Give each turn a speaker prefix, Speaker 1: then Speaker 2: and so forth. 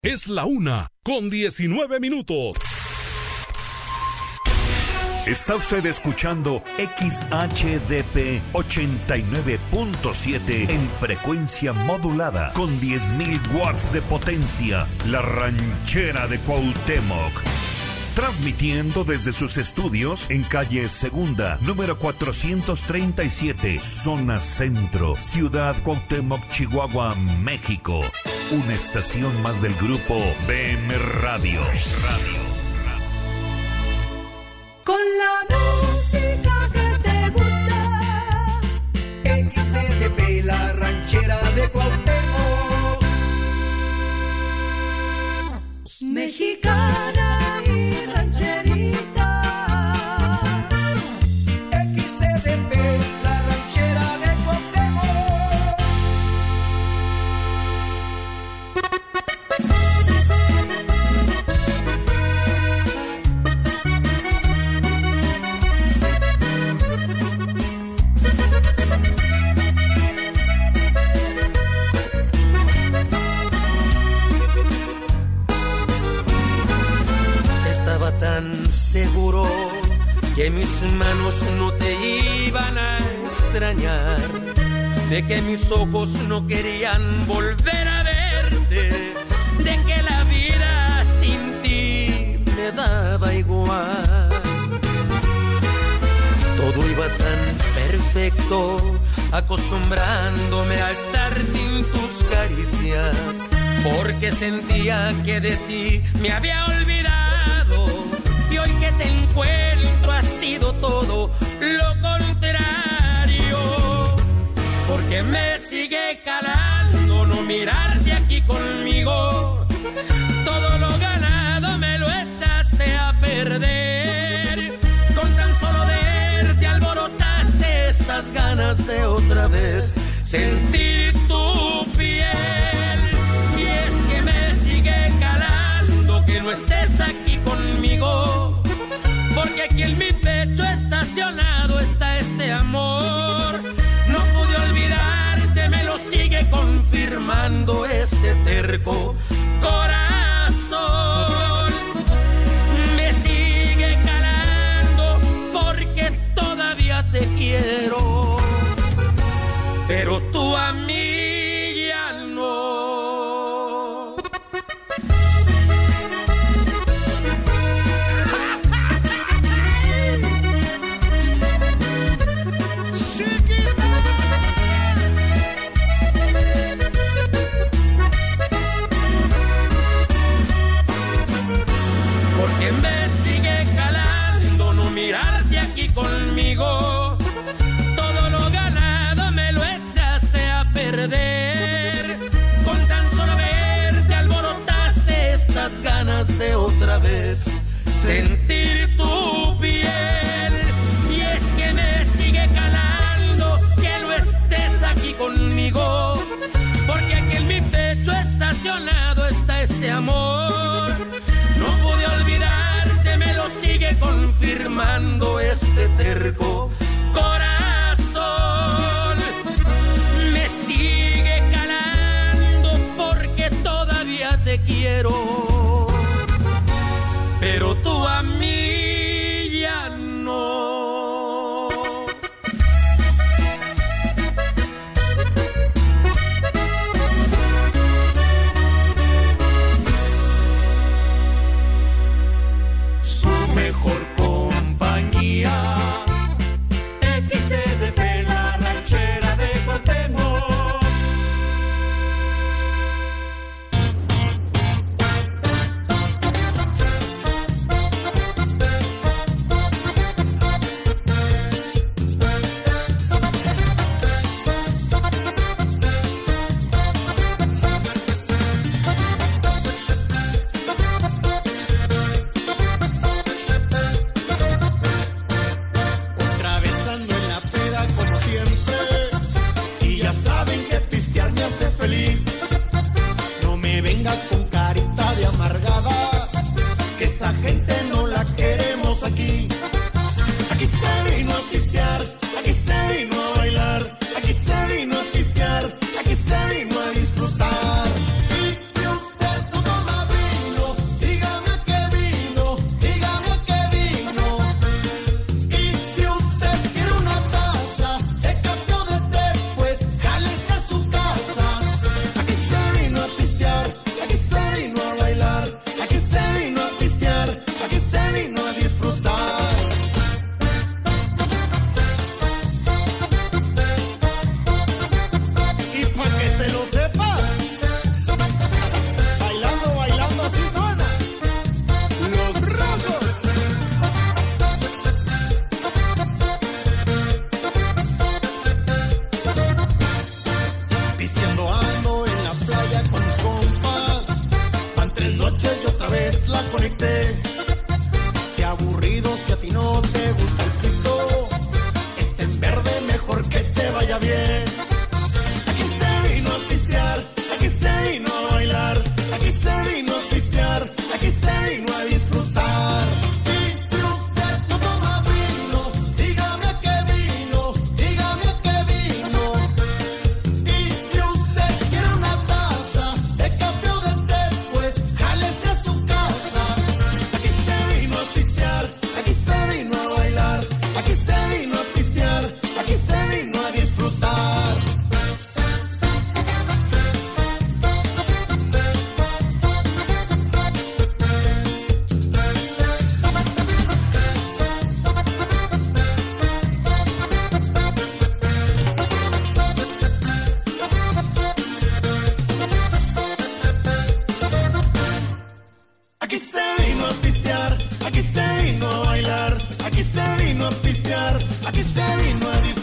Speaker 1: Es la 1:19.
Speaker 2: Está usted escuchando XHDP 89.7 en frecuencia modulada con 10.000 watts de potencia. La Ranchera de Cuauhtémoc. Transmitiendo desde sus estudios en calle Segunda, número 437, zona centro, Ciudad Cuauhtémoc, Chihuahua, México. Una estación más del grupo BM Radio.
Speaker 3: Con la música que te gusta, XCDP, la Ranchera de Cuauhtémoc. Mexicana y rancherita, XCDP, la Ranchera de Cuauhtémoc.
Speaker 4: Estaba tan seguro que mis manos no te iban a extrañar, de que mis ojos no querían volver a verte, de que la vida sin ti me daba igual. Todo iba tan perfecto, acostumbrándome a estar sin tus caricias, porque sentía que de ti me había olvidado, y hoy que te encuentro ha sido todo lo contrario, porque me sigue calando no mirarte aquí conmigo. Todo lo ganado me lo echaste a perder, con tan solo verte alborotaste estas ganas de otra vez sentir tu piel. Y es que me sigue calando que no estés aquí conmigo, porque aquí en mi pecho estacionado está este amor. No pude olvidarte, me lo sigue confirmando este terco corazón. Me sigue calando porque todavía te quiero, pero tú a mí ya no. Porque me sigue calando no mirarte aquí conmigo. Todo lo ganado me lo echaste a perder, con tan solo verte alborotaste estas ganas de otra vez sentir tu piel. Y es que me sigue calando que no estés aquí conmigo, porque aquí en mi pecho estacionado está este amor. No pude olvidarte, me lo sigue confirmando este terco corazón. Me sigue calando porque todavía te quiero, pero tú a mí ya no.
Speaker 3: Mejor compañía, XCDP, la Ranchera de Cuauhtémoc. conecté. Qué aburrido si a ti no te gusta el pisto. Este en verde mejor que te vaya bien. Aquí se vino a pistear, aquí se vino a bailar, aquí se vino a pistear, aquí se vino a disfrutar. Y si usted no toma vino, dígame a qué vino, dígame a qué vino. Y si usted quiere una taza de café o de té, pues jálese a su casa. Aquí se vino a pistear, aquí se vino a bailar, aquí se vino a pistear, aquí se vino a disfrutar. Aquí se vino a pistear, aquí se vino a bailar, aquí se vino a pistear, aquí se vino a disfrutar.